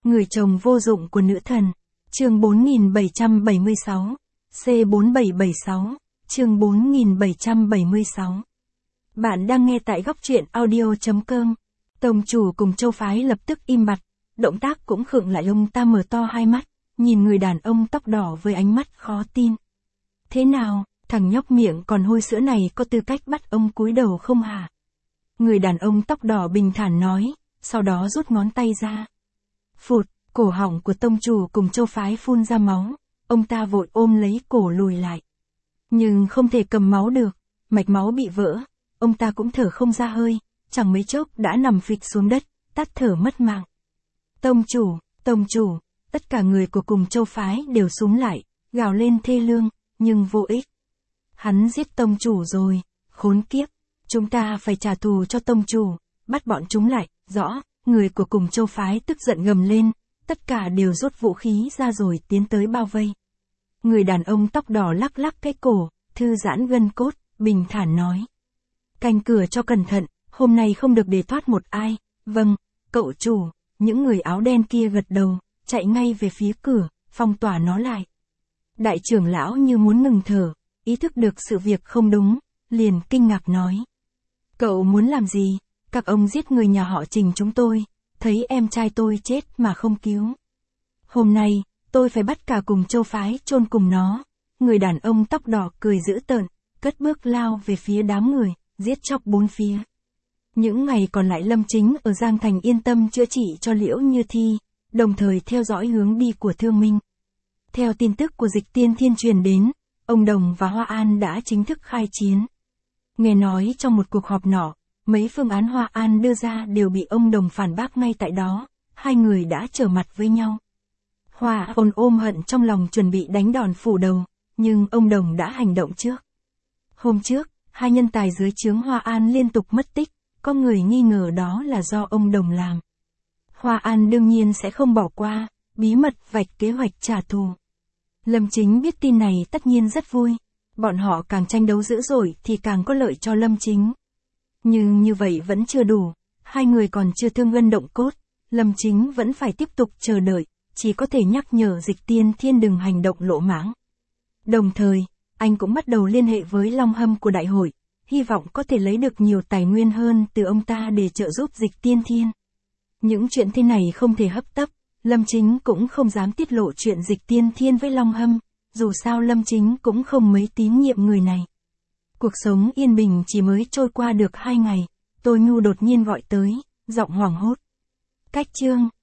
Người chồng vô dụng của nữ thần. Chương 4776. C4776. Chương 4776. Bạn đang nghe tại góc truyện audio.com. Tông chủ cùng châu phái lập tức im bặt, động tác cũng khựng lại, ông ta mở to hai mắt, nhìn người đàn ông tóc đỏ với ánh mắt khó tin. Thế nào, thằng nhóc miệng còn hôi sữa này có tư cách bắt ông cúi đầu không hả? Người đàn ông tóc đỏ bình thản nói, sau đó rút ngón tay ra. Phụt, cổ họng của tông chủ cùng châu phái phun ra máu, ông ta vội ôm lấy cổ lùi lại. Nhưng không thể cầm máu được, mạch máu bị vỡ, ông ta cũng thở không ra hơi, chẳng mấy chốc đã nằm phịch xuống đất, tắt thở mất mạng. Tông chủ, tất cả người của cùng châu phái đều súng lại, gào lên thê lương, nhưng vô ích. Hắn giết tông chủ rồi, khốn kiếp, chúng ta phải trả thù cho tông chủ, bắt bọn chúng lại, rõ, người của cùng châu phái tức giận gầm lên, tất cả đều rút vũ khí ra rồi tiến tới bao vây. Người đàn ông tóc đỏ lắc lắc cái cổ, thư giãn gân cốt, bình thản nói. Canh cửa cho cẩn thận, hôm nay không được để thoát một ai. Vâng, cậu chủ. Những người áo đen kia gật đầu, chạy ngay về phía cửa, phong tỏa nó lại. Đại trưởng lão như muốn ngừng thở, ý thức được sự việc không đúng, liền kinh ngạc nói. Cậu muốn làm gì? Các ông giết người nhà họ Trình chúng tôi, thấy em trai tôi chết mà không cứu. Hôm nay, tôi phải bắt cả cùng châu phái chôn cùng nó. Người đàn ông tóc đỏ cười dữ tợn, cất bước lao về phía đám người, giết chóc bốn phía. Những ngày còn lại Lâm Chính ở Giang Thành yên tâm chữa trị cho Liễu Như Thi, đồng thời theo dõi hướng đi của Thương Minh. Theo tin tức của Dịch Tiên Thiên truyền đến, ông Đồng và Hoa An đã chính thức khai chiến. Nghe nói trong một cuộc họp nọ, mấy phương án Hoa An đưa ra đều bị ông Đồng phản bác ngay tại đó, hai người đã trở mặt với nhau. Hoa An ôm hận trong lòng chuẩn bị đánh đòn phủ đầu, nhưng ông Đồng đã hành động trước. Hôm trước, hai nhân tài dưới trướng Hoa An liên tục mất tích, có người nghi ngờ đó là do ông Đồng làm. Hoa An đương nhiên sẽ không bỏ qua, bí mật vạch kế hoạch trả thù. Lâm Chính biết tin này tất nhiên rất vui, bọn họ càng tranh đấu dữ dội thì càng có lợi cho Lâm Chính. Nhưng như vậy vẫn chưa đủ, hai người còn chưa thương gân động cốt, Lâm Chính vẫn phải tiếp tục chờ đợi, chỉ có thể nhắc nhở Dịch Tiên Thiên đừng hành động lỗ mãng. Đồng thời, anh cũng bắt đầu liên hệ với Long Hâm của đại hội, hy vọng có thể lấy được nhiều tài nguyên hơn từ ông ta để trợ giúp Dịch Tiên Thiên. Những chuyện thế này không thể hấp tấp, Lâm Chính cũng không dám tiết lộ chuyện Dịch Tiên Thiên với Long Hâm, dù sao Lâm Chính cũng không mấy tín nhiệm người này. Cuộc sống yên bình chỉ mới trôi qua được 2 ngày, Tôi Nhu đột nhiên gọi tới, giọng hoảng hốt. Cách chương.